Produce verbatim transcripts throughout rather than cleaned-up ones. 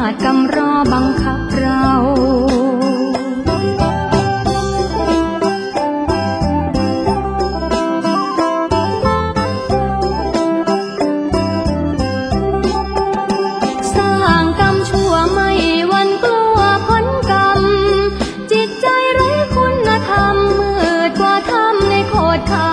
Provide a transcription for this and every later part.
จกำรอบังคับเราสร้างกรรมชั่วไม่หวั่นกลัวผลกรรมจิตใจไร้คุณธรรมมืดกว่าธรรมในโคตรเขา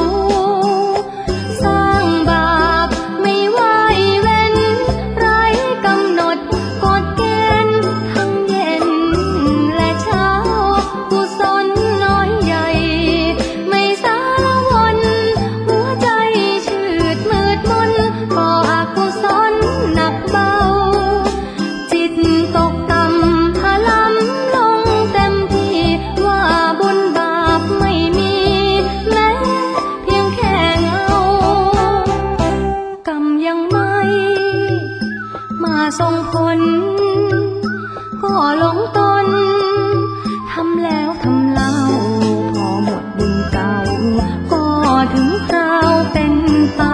สร้างบาปไม่ไหวเว้นไร้กำหนดกฎเกณฑ์ทั้งเย็นและเช้ากุศลน้อยใหญ่ไม่สารวนหัวใจชืดมืดมนก่ออกุศลหนักเบาจิตตกต่ำถลำลงเต็มที่ว่าบุญบาปไม่มีแม้เพียงแค่เงากรรมยังไม่มาส่งผลก็หลงตนทำแล้วทำเล่าพอหมดบุญเก่าก็ถึงคราวเป็นไป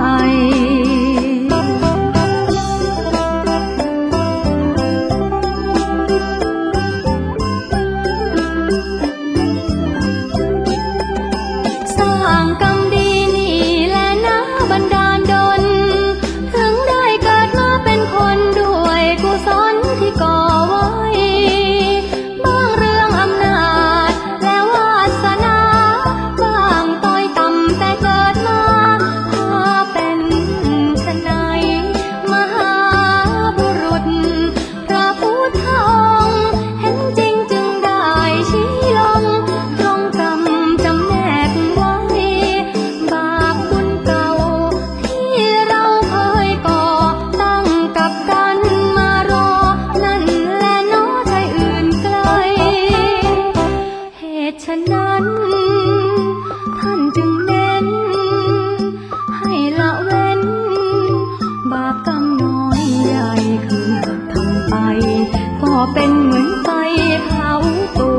สร้างกรรมดีนี่แหละนะบันดาลดลถึงได้เกิดมาเป็นคนด้วยกุศลที่ก่อไว้บางเรื่องอำนาจและวาสนาบางต้อยต่ำแต่เกิดมาถ้าเป็นไฉนมหาบุรุษพระพุทธองค์เห็นจริงจึงได้ชี้ลงตรงกรรมจำแนกไว้บาปบุญเก่าที่เราเคยก่อตั้งกับกันมารอนั่นแหละเนาะใช่อื่นไกลเหตุฉะนั้นท่านจึงเน้นให้ละเว้นบาปกรรมน้อยใหญ่คือหากทำไปก็เป็นเหมือนไฟเผาตัว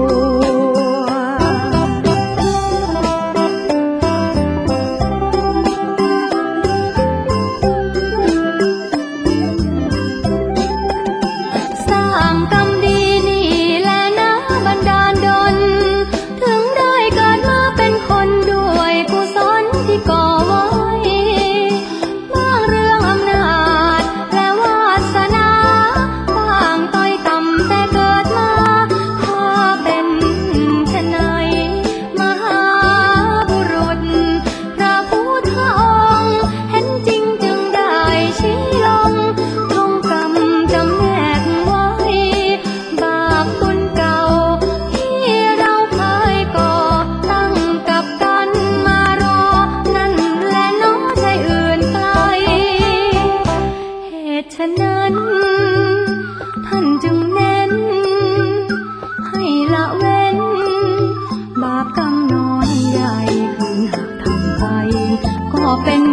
สร้างกรรมดีนี่แหละนะบันดาลดลถึงได้เกิดมาเป็นคนด้วยกุศลที่ก่อไว้บางเรื่องอำนาจและวาสนาบางต้อยต่ำแต่เกิดมาถ้าเป็นไฉนมหาบุรุษพระพุทธองค์เห็นจริงจึงได้ชี้ลงตรงกรรมจำแนกไว้บาปบุญเก่าที่เราเคยก่อตั้งกับกันมารอนั่นแหละเนาะใช่อื่นไกลเหตุฉะนั้นท่านจึงเน้นให้ละเว้นบาปกรรมน้อยใหญ่คือหากทำไปก็เป็น